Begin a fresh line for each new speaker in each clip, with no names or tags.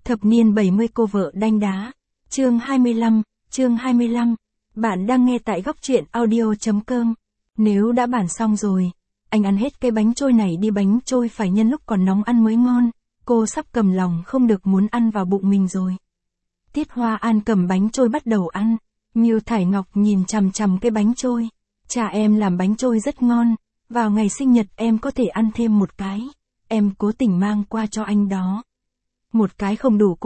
Thập niên 70 cô vợ đanh đá. Chương 25. Bạn đang nghe tại góc truyện audio.com. Nếu đã bản xong rồi, anh ăn hết cái bánh trôi này đi, bánh trôi phải nhân lúc còn nóng ăn mới ngon. Cô sắp cầm lòng không được muốn ăn vào bụng mình rồi. Tiết Hoa An cầm bánh trôi bắt đầu ăn. Miêu Thải Ngọc nhìn chằm chằm cái bánh trôi. Cha em làm bánh trôi rất ngon. Vào ngày sinh nhật em có thể ăn thêm một cái. Em cố tình mang qua cho anh đó. Một cái không đủ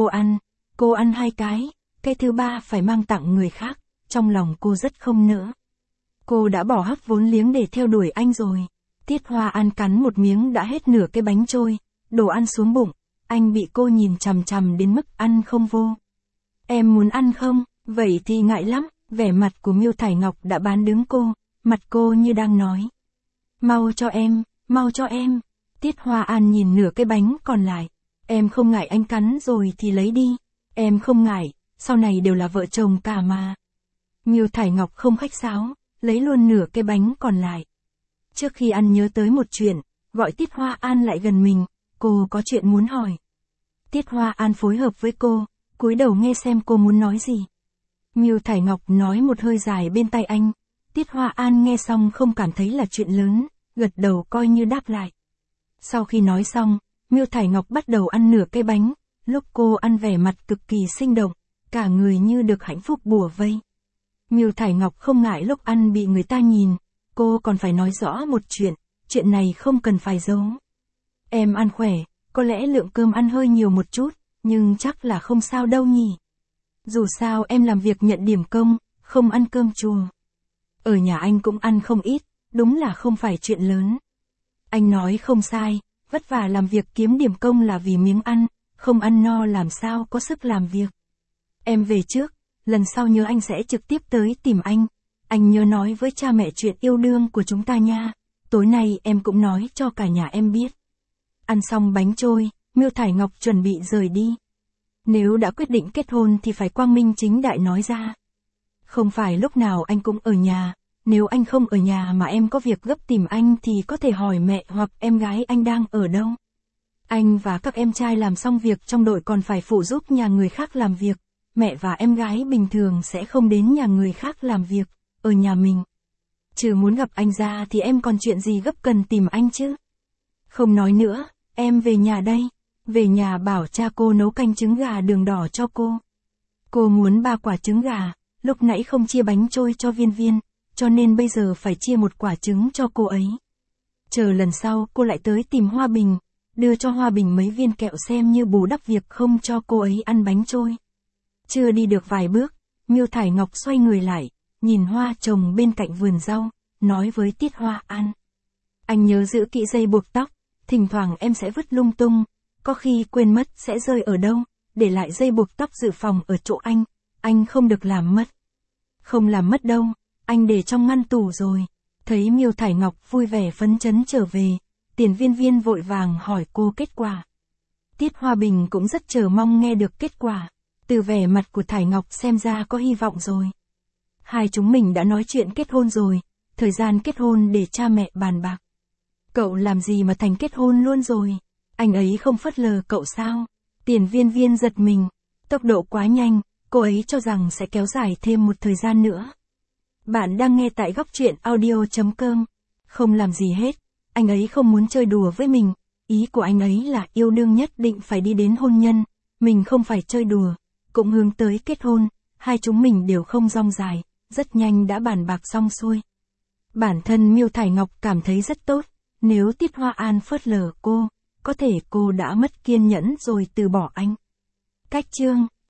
cô ăn hai cái thứ ba phải mang tặng người khác. Trong lòng cô rất không nỡ. Cô đã bỏ hấp vốn liếng để theo đuổi anh rồi. Tiết Hoa An cắn một miếng đã hết nửa cái bánh trôi, đổ ăn xuống bụng. Anh bị cô nhìn chằm chằm đến mức ăn không vô. Em muốn ăn không? Vậy thì ngại lắm. Vẻ mặt của Miêu Thải Ngọc đã bán đứng cô, mặt cô như đang nói. Mau cho em. Tiết Hoa An nhìn nửa cái bánh còn lại. Em không ngại anh cắn rồi thì lấy đi. Em không ngại, sau này đều là vợ chồng cả mà. Miêu Thải Ngọc không khách sáo, lấy luôn nửa cái bánh còn lại. Trước khi ăn nhớ tới một chuyện, gọi Tiết Hoa An lại gần mình, cô có chuyện muốn hỏi. Tiết Hoa An phối hợp với cô, cúi đầu nghe xem cô muốn nói gì. Miêu Thải Ngọc nói một hơi dài bên tai anh. Tiết Hoa An nghe xong không cảm thấy là chuyện lớn, gật đầu coi như đáp lại. Sau khi nói xong, Miêu Thải Ngọc bắt đầu ăn nửa cái bánh. Lúc cô ăn vẻ mặt cực kỳ sinh động, cả người như được hạnh phúc bủa vây. Miêu Thải Ngọc không ngại lúc ăn bị người ta nhìn, cô còn phải nói rõ một chuyện này không cần phải giấu. Em ăn khỏe, có lẽ lượng cơm ăn hơi nhiều một chút, nhưng chắc là không sao đâu nhỉ. Dù sao em làm việc nhận điểm công, không ăn cơm chùa. Ở nhà anh cũng ăn không ít, đúng là không phải chuyện lớn. Anh nói không sai, vất vả làm việc kiếm điểm công là vì miếng ăn, không ăn no làm sao có sức làm việc. Em về trước, lần sau nhớ anh sẽ trực tiếp tới tìm anh nhớ nói với cha mẹ chuyện yêu đương của chúng ta nha, tối nay em cũng nói cho cả nhà em biết. Ăn xong bánh trôi, Miêu Thải Ngọc chuẩn bị rời đi. Nếu đã quyết định kết hôn thì phải quang minh chính đại nói ra. Không phải lúc nào anh cũng ở nhà, nếu anh không ở nhà mà em có việc gấp tìm anh thì có thể hỏi mẹ hoặc em gái anh đang ở đâu. Anh và các em trai làm xong việc trong đội còn phải phụ giúp nhà người khác làm việc. Mẹ và em gái bình thường sẽ không đến nhà người khác làm việc, ở nhà mình. Trừ muốn gặp anh ra thì em còn chuyện gì gấp cần tìm anh chứ? Không nói nữa, em về nhà đây. Về nhà bảo cha cô nấu canh trứng gà đường đỏ cho cô. Cô muốn 3 quả trứng gà, lúc nãy không chia bánh trôi cho Viên, cho nên bây giờ phải chia 1 quả trứng cho cô ấy. Chờ lần sau cô lại tới tìm Hoa Bình, đưa cho Hoa Bình mấy viên kẹo xem như bù đắp việc không cho cô ấy ăn bánh trôi. Chưa đi được vài bước, Miêu Thải Ngọc xoay người lại, nhìn hoa trồng bên cạnh vườn rau, nói với Tiết Hoa An. Anh nhớ giữ kỹ dây buộc tóc, thỉnh thoảng em sẽ vứt lung tung, có khi quên mất sẽ rơi ở đâu, để lại dây buộc tóc dự phòng ở chỗ anh không được làm mất. Không làm mất đâu, anh để trong ngăn tủ rồi. Thấy Miêu Thải Ngọc vui vẻ phấn chấn trở về, Tiền Viên vội vàng hỏi cô kết quả. Tiết Hoa Bình cũng rất chờ mong nghe được kết quả. Từ vẻ mặt của Thải Ngọc xem ra có hy vọng rồi. Hai chúng mình đã nói chuyện kết hôn rồi, thời gian kết hôn để cha mẹ bàn bạc. Cậu làm gì mà thành kết hôn luôn rồi? Anh ấy không phớt lờ cậu sao? Tiền Viên giật mình, tốc độ quá nhanh, cô ấy cho rằng sẽ kéo dài thêm một thời gian nữa. Bạn đang nghe tại góc truyện audio.com. Không làm gì hết, anh ấy không muốn chơi đùa với mình, ý của anh ấy là yêu đương nhất định phải đi đến hôn nhân, mình không phải chơi đùa, cũng hướng tới kết hôn, hai chúng mình đều không rong dài, rất nhanh đã bàn bạc xong xuôi. Bản thân Miêu Thải Ngọc cảm thấy rất tốt, nếu Tiết Hoa An phớt lờ cô, có thể cô đã mất kiên nhẫn rồi từ bỏ anh. Cách chương